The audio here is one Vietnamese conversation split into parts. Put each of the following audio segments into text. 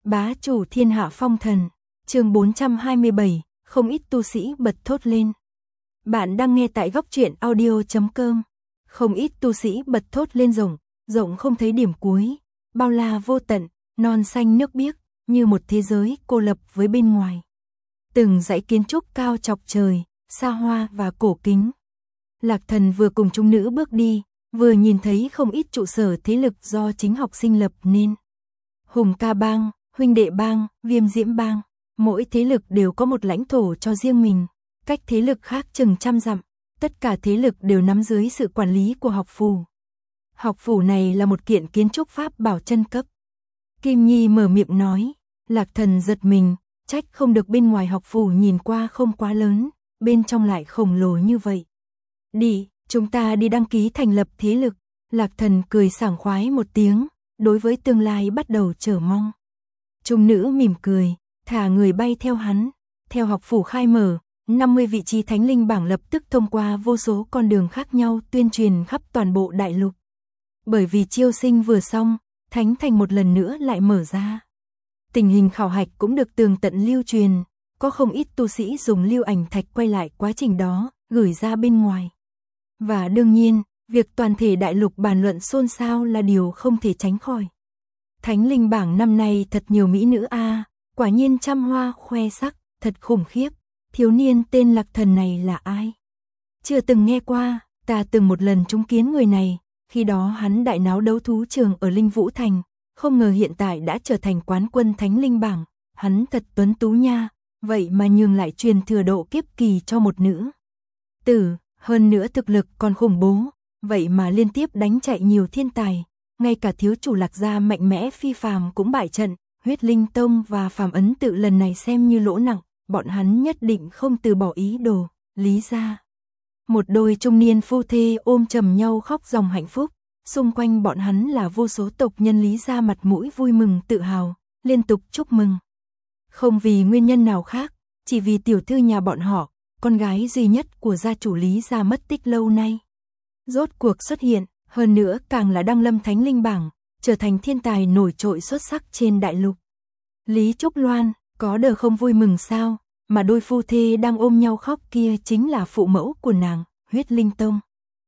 Bá chủ thiên hạ phong thần, chương 427, không ít tu sĩ bật thốt lên. Bạn đang nghe tại góc truyện audio.com. Không ít tu sĩ bật thốt lên rộng không thấy điểm cuối, bao la vô tận, non xanh nước biếc, như một thế giới cô lập với bên ngoài. Từng dãy kiến trúc cao chọc trời, xa hoa và cổ kính. Lạc Thần vừa cùng chúng nữ bước đi, vừa nhìn thấy không ít trụ sở thế lực do chính học sinh lập nên. Hùng Ca Bang, Huynh Đệ Bang, Viêm Diễm Bang, mỗi thế lực đều có một lãnh thổ cho riêng mình, cách thế lực khác chừng trăm dặm, tất cả thế lực đều nắm dưới sự quản lý của học phủ. Học phủ này là một kiện kiến trúc pháp bảo chân cấp. Kim Nhi mở miệng nói, Lạc Thần giật mình, trách không được bên ngoài học phủ nhìn qua không quá lớn, bên trong lại khổng lồ như vậy. Đi, chúng ta đi đăng ký thành lập thế lực. Lạc Thần cười sảng khoái một tiếng, đối với tương lai bắt đầu chờ mong. Trung nữ mỉm cười, thả người bay theo hắn. Theo học phủ khai mở, 50 vị trí thánh linh bảng lập tức thông qua vô số con đường khác nhau tuyên truyền khắp toàn bộ đại lục. Bởi vì chiêu sinh vừa xong, thánh thành một lần nữa lại mở ra. Tình hình khảo hạch cũng được tường tận lưu truyền, có không ít tu sĩ dùng lưu ảnh thạch quay lại quá trình đó, gửi ra bên ngoài. Và đương nhiên, việc toàn thể đại lục bàn luận xôn xao là điều không thể tránh khỏi. Thánh linh bảng năm nay thật nhiều mỹ nữ a, quả nhiên trăm hoa khoe sắc, thật khủng khiếp. Thiếu niên tên Lạc Thần này là ai? Chưa từng nghe qua, ta từng một lần chứng kiến người này, khi đó hắn đại náo đấu thú trường ở Linh Vũ Thành, không ngờ hiện tại đã trở thành quán quân thánh linh bảng, hắn thật tuấn tú nha, vậy mà nhường lại truyền thừa độ kiếp kỳ cho một nữ tử, hơn nữa thực lực còn khủng bố, vậy mà liên tiếp đánh chạy nhiều thiên tài, ngay cả thiếu chủ Lạc gia mạnh mẽ phi phàm cũng bại trận, Huyết Linh Tông và Phàm Ấn Tự lần này xem như lỗ nặng, bọn hắn nhất định không từ bỏ ý đồ. Lý gia, một đôi trung niên phu thê ôm chầm nhau khóc ròng hạnh phúc, xung quanh bọn hắn là vô số tộc nhân Lý gia mặt mũi vui mừng tự hào, liên tục chúc mừng. Không vì nguyên nhân nào khác, chỉ vì tiểu thư nhà bọn họ, con gái duy nhất của gia chủ Lý gia mất tích lâu nay, rốt cuộc xuất hiện, hơn nữa càng là đăng lâm thánh linh bảng, trở thành thiên tài nổi trội xuất sắc trên đại lục. Lý Trúc Loan, có đờ không vui mừng sao, mà đôi phu thê đang ôm nhau khóc kia chính là phụ mẫu của nàng, Huyết Linh Tông.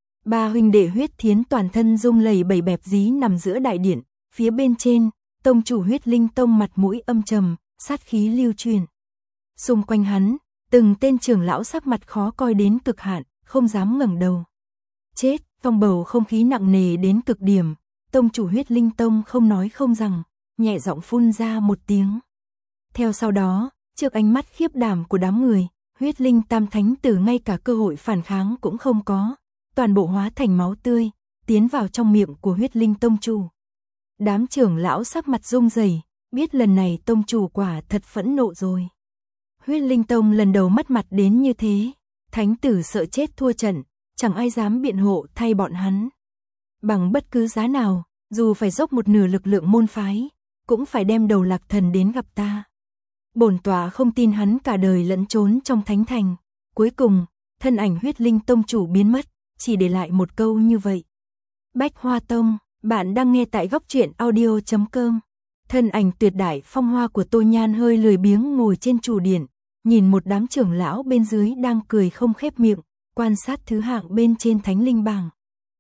Ba huynh đệ Huyết Thiến toàn thân rung lẩy bẩy bẹp dí nằm giữa đại điện, phía bên trên, tông chủ Huyết Linh Tông mặt mũi âm trầm, sát khí lưu truyền. Xung quanh hắn, từng tên trưởng lão sắc mặt khó coi đến cực hạn, không dám ngẩng đầu. Chết, trong bầu không khí nặng nề đến cực điểm, tông chủ Huyết Linh Tông không nói không rằng, nhẹ giọng phun ra một tiếng. Theo sau đó, trước ánh mắt khiếp đảm của đám người, Huyết Linh Tam Thánh Tử ngay cả cơ hội phản kháng cũng không có, toàn bộ hóa thành máu tươi, tiến vào trong miệng của Huyết Linh Tông chủ. Đám trưởng lão sắc mặt rung rẩy, biết lần này tông chủ quả thật phẫn nộ rồi. Huyết Linh Tông lần đầu mất mặt đến như thế, thánh tử sợ chết thua trận, chẳng ai dám biện hộ thay bọn hắn. Bằng bất cứ giá nào, dù phải dốc một nửa lực lượng môn phái, cũng phải đem đầu Lạc Thần đến gặp ta. Bổn tọa không tin hắn cả đời lẫn trốn trong thánh thành. Cuối cùng, thân ảnh Huyết Linh Tông chủ biến mất, chỉ để lại một câu như vậy. Bách Hoa Tông, bạn đang nghe tại góc truyện audio.com. Thân ảnh tuyệt đại phong hoa của Tô Nhan hơi lười biếng ngồi trên chủ điện, nhìn một đám trưởng lão bên dưới đang cười không khép miệng, quan sát thứ hạng bên trên thánh linh bảng.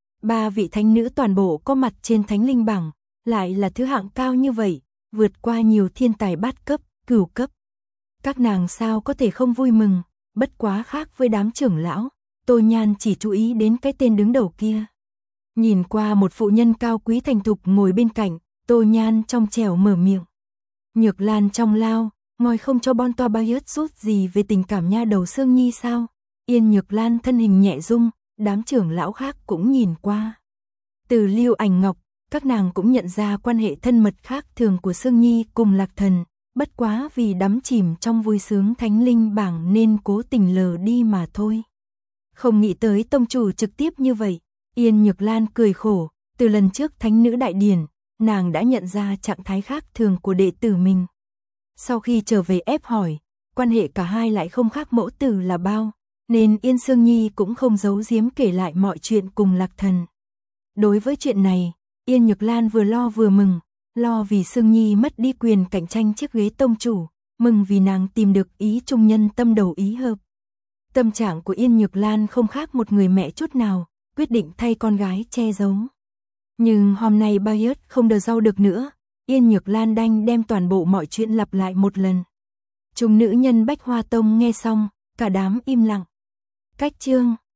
Ba vị thánh nữ toàn bộ có mặt trên thánh linh bảng, lại là thứ hạng cao như vậy, vượt qua nhiều thiên tài bát cấp, cửu cấp. Các nàng sao có thể không vui mừng, bất quá khác với đám trưởng lão, Tô Nhan chỉ chú ý đến cái tên đứng đầu kia. Nhìn qua một phụ nhân cao quý thành thục ngồi bên cạnh, Tô Nhan trong trẻo mở miệng. Nhược Lan trong lao, ngồi không cho bon toa bao yết rút gì về tình cảm nha đầu Sương Nhi sao? Yên Nhược Lan thân hình nhẹ rung, đám trưởng lão khác cũng nhìn qua. Từ Lưu Ảnh Ngọc, các nàng cũng nhận ra quan hệ thân mật khác thường của Sương Nhi cùng Lạc Thần, bất quá vì đắm chìm trong vui sướng thánh linh bảng nên cố tình lờ đi mà thôi. Không nghĩ tới tông chủ trực tiếp như vậy, Yên Nhược Lan cười khổ, từ lần trước thánh nữ đại điển, nàng đã nhận ra trạng thái khác thường của đệ tử mình. Sau khi trở về ép hỏi, quan hệ cả hai lại không khác mẫu tử là bao, nên Yên Sương Nhi cũng không giấu giếm kể lại mọi chuyện cùng Lạc Thần. Đối với chuyện này, Yên Nhược Lan vừa lo vừa mừng, lo vì Sương Nhi mất đi quyền cạnh tranh chiếc ghế tông chủ, mừng vì nàng tìm được ý trung nhân tâm đầu ý hợp. Tâm trạng của Yên Nhược Lan không khác một người mẹ chút nào, quyết định thay con gái che giấu. Nhưng hôm nay Bayard không đờ rau được nữa, Yên Nhược Lan đành đem toàn bộ mọi chuyện lặp lại một lần. Chúng nữ nhân Bách Hoa Tông nghe xong, cả đám im lặng. Cách chương